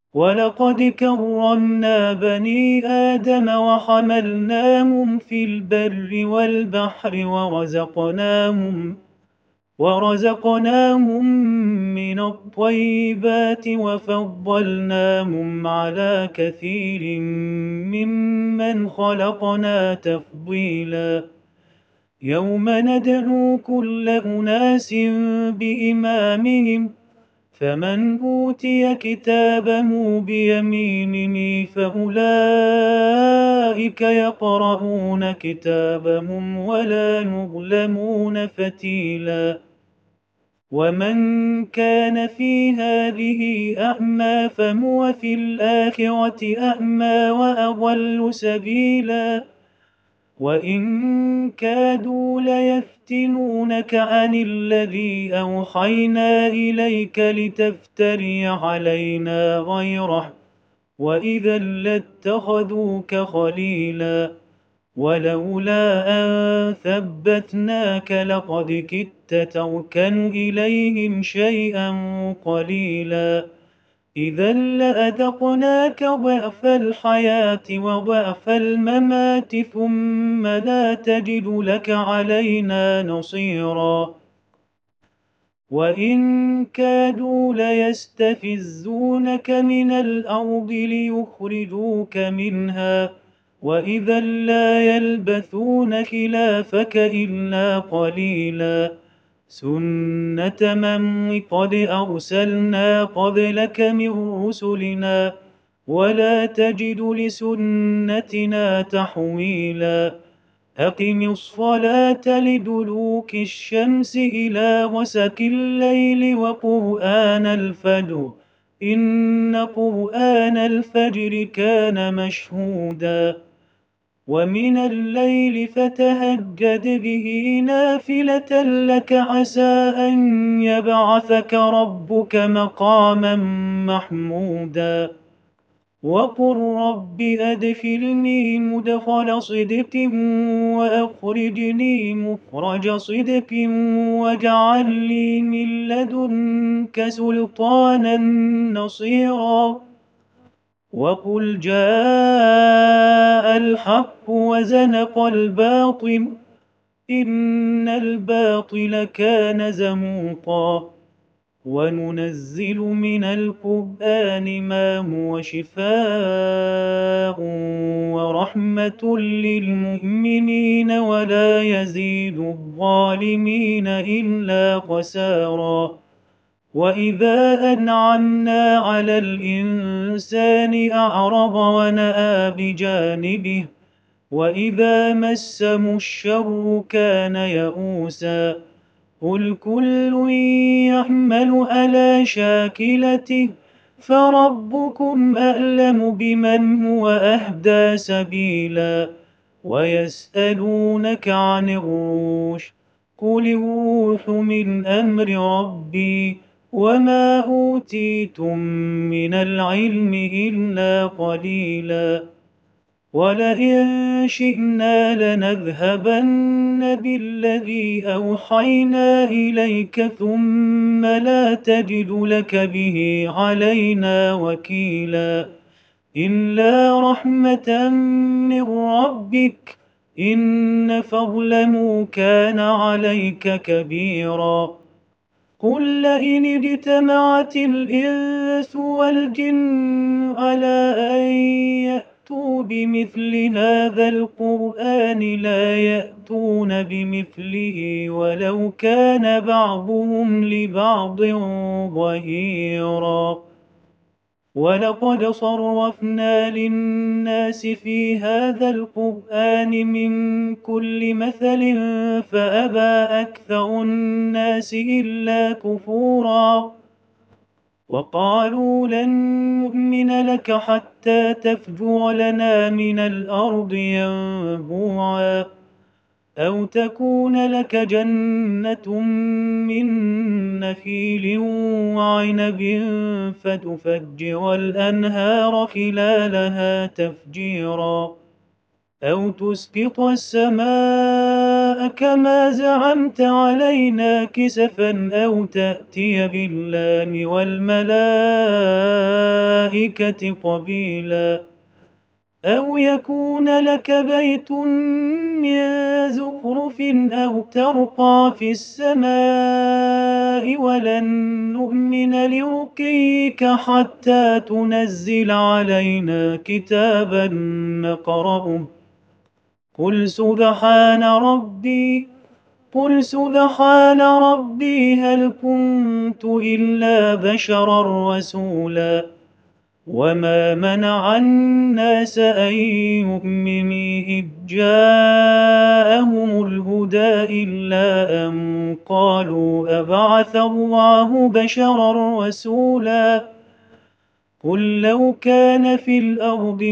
ولقد كرمنا بني آدم وحملناهم في البر والبحر ورزقناهم من الطيبات وفضلناهم على كثير ممن خلقنا تفضيلا. يوم ندعو كل أناس بإمامهم، فمن أوتي كتابه بيمينه فأولئك يقرؤون كتابهم ولا يظلمون فتيلا. ومن كان في هذه أعمى فهو في الآخرة أعمى وأضل سبيلا. وإن كادوا ليفتنونك عن الذي أوحينا إليك لتفتري علينا غيره، وإذا لاتخذوك خليلا. ولولا أن ثبتناك لقد كدت تركن إليهم شيئا قليلا. إذا لأذقناك ضعف الحياة وضعف الممات ثم لا تجد لك علينا نصيرا. وإن كادوا ليستفزونك من الأرض ليخرجوك منها، وإذا لا يلبثون خلافك إلا قليلا. سنة من قد أرسلنا قبلك من رسلنا، ولا تجد لسنتنا تحويلا. أقم الصلاة لدلوك الشمس إلى غسق الليل وقرآن الفجر، إن قرآن الفجر كان مشهودا. ومن الليل فتهجد به نافلة لك عسى أن يبعثك ربك مقاما محمودا. وقل رب أدخلني مدخل صدق وأخرجني مخرج صدق واجعل لي من لدنك سلطانا نصيرا. وقل جاء الحق وزهق الباطل إن الباطل كان زهوقا. وننزل من القرآن ما هو شفاء ورحمة للمؤمنين ولا يزيد الظالمين إلا خسارا. وإذا أنعمنا على الإنسان أعرض ونأى بجانبه، وإذا مسه الشر كان يئوسا. قل كل يعمل على شاكلته فربكم أعلم بمن هو أهدى سبيلا. ويسألونك عن الروح، قل الروح من أمر ربي وما أوتيتم من العلم إلا قليلا. ولئن شئنا لنذهبن بالذي أوحينا إليك ثم لا تجد لك به علينا وكيلا. إلا رحمة من ربك إن فضله كان عليك كبيرا. قل لئن اجتمعت الإنس والجن على أن يأتوا بمثل هذا القرآن لا يأتون بمثله ولو كان بعضهم لبعض ظهيرا. ولقد صرفنا للناس في هذا القرآن من كل مثل فأبى أكثر الناس إلا كفورا. وقالوا لن نؤمن لك حتى تفجر لنا من الأرض ينبوعا، أو تكون لك جنة من نخيل وعنب فتفجر الأنهار خلالها تفجيرا، أو تسقط السماء كما زعمت علينا كسفا، أو تأتي بالله والملائكة الملائكة قبيلا أو يكون لك بيت من زخرف أو ترقى في السماء ولن نؤمن لرقيك حتى تنزل علينا كتابا نقرأه قل سبحان ربي هل كنت إلا بشرا رسولا وما منع الناس أن يؤمنوا إذ جاءهم الهدى إلا أن قالوا أبعث الله بشرا رسولا قل لو كان في الأرض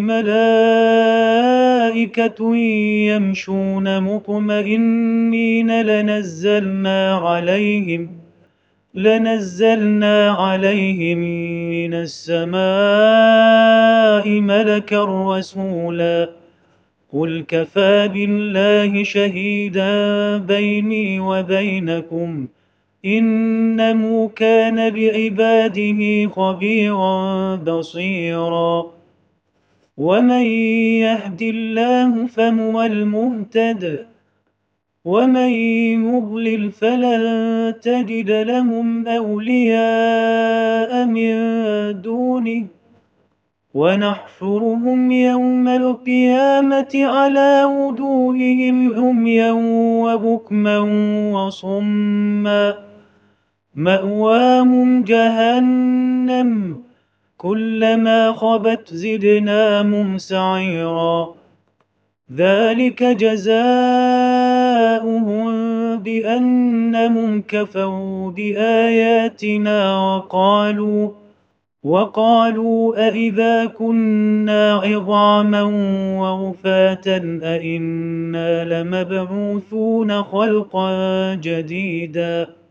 ملائكة يمشون مطمئنين لنزلنا عليهم من السماء ملكا رسولا قل كفى بالله شهيدا بيني وبينكم إنه كان بعباده خبيرا بصيرا ومن يهد الله فهو المهتد ومن يضلل فلن تجد لهم أولياء من دونه ونحشرهم يوم القيامة على وجوههم عميا وبكما وصما مأواهم جهنم كلما خبت زدناهم سعيرا ذلك جزاؤهم بأنهم كفروا بآياتنا وقالوا أإذا كنا عظاما ورفاتا أإنا لمبعوثون خلقا جديدا